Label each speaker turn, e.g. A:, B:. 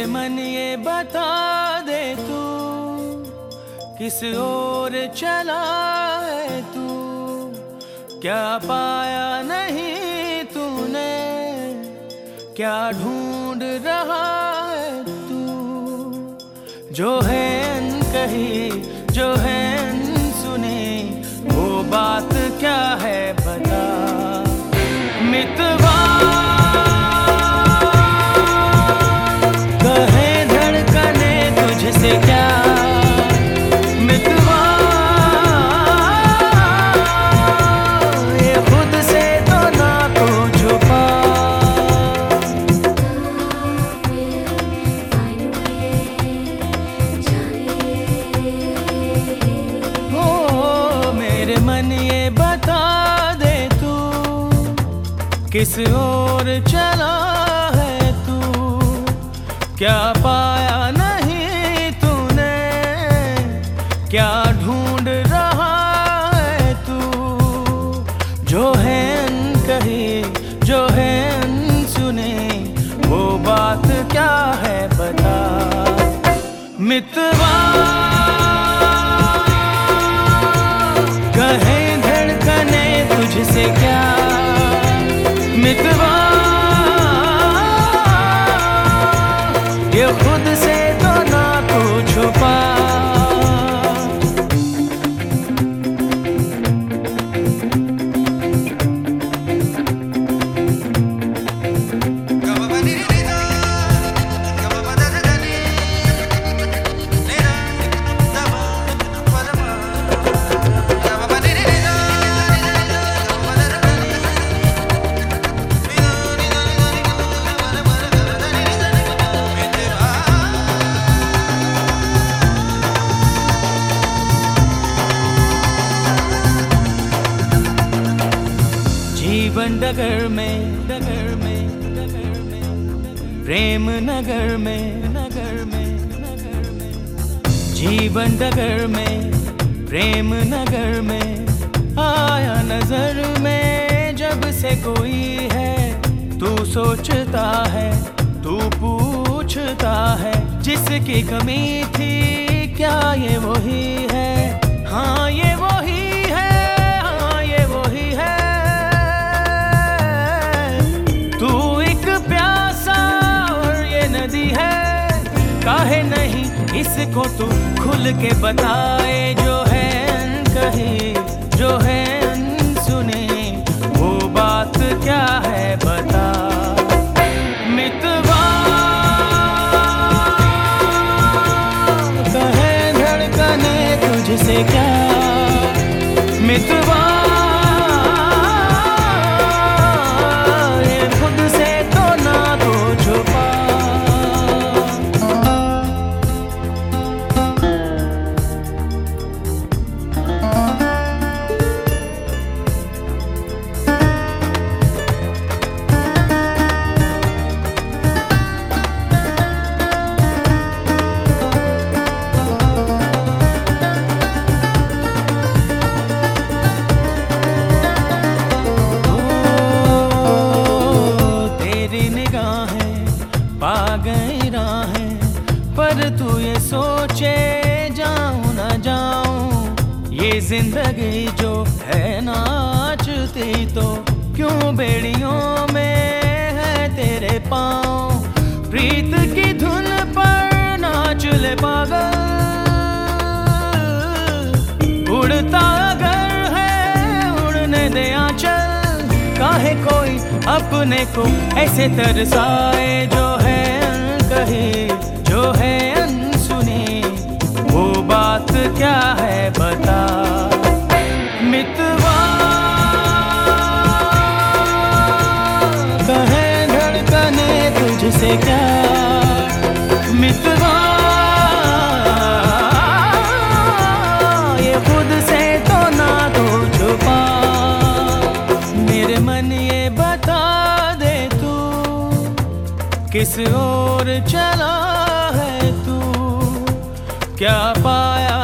A: मन ये बता दे तू किस ओर चला है तू, क्या पाया नहीं तूने, क्या ढूंढ रहा है तू। जो है अनकही, जो है अनसुनी, वो बात क्या है बता। मितवा कहे धड़कने तुझसे क्या, मितवा ये खुद से तो ना तो छुपा। ओ मेरे मन ये बता दे तू किस ओर चला है तू, क्या पाया नहीं तूने, क्या ढूंढ रहा है तू। जो है अनकही, जो है अनसुनी, वो बात क्या है बता। मितवा कहे धड़कने तुझसे क्या, मितवा ये खुद से तो ना तू छुपा। जीवन डगर में, डगर में, डगर में, प्रेम नगर में, नगर में, नगर में। जीवन डगर में, प्रेम नगर में, आया नजर में जब से कोई है। तू सोचता है, तू पूछता है, जिसकी कमी थी क्या ये वही है। हाँ ये वही है, हाँ ये वही है। तू एक प्यासा और ये नदी है, काहे नहीं इसको तू खुल के बताए। जो है अनकही, जो है अनसुनी, वो बात क्या है बता। मितवा कहे धड़कने तुझसे क्या, मितवा पर तू ये सोचे जाऊं ना जाऊं। ये जिंदगी जो है नाचती तो क्यों बेड़ियों में है तेरे पाँव। प्रीत की धुन पर नाच ले पागल, उड़ता अगर है उड़ने दे आंचल। काहे कोई अपने को ऐसे तरसाए। जो है अनकही, जो है अनसुनी, वो बात क्या है बता। मितवा कहे धड़कने तुझसे क्या, मितवा ये खुद से तो ना तो छुपा। मेरे मन ये बता दे तू किस ओर चला है तू, क्या पाया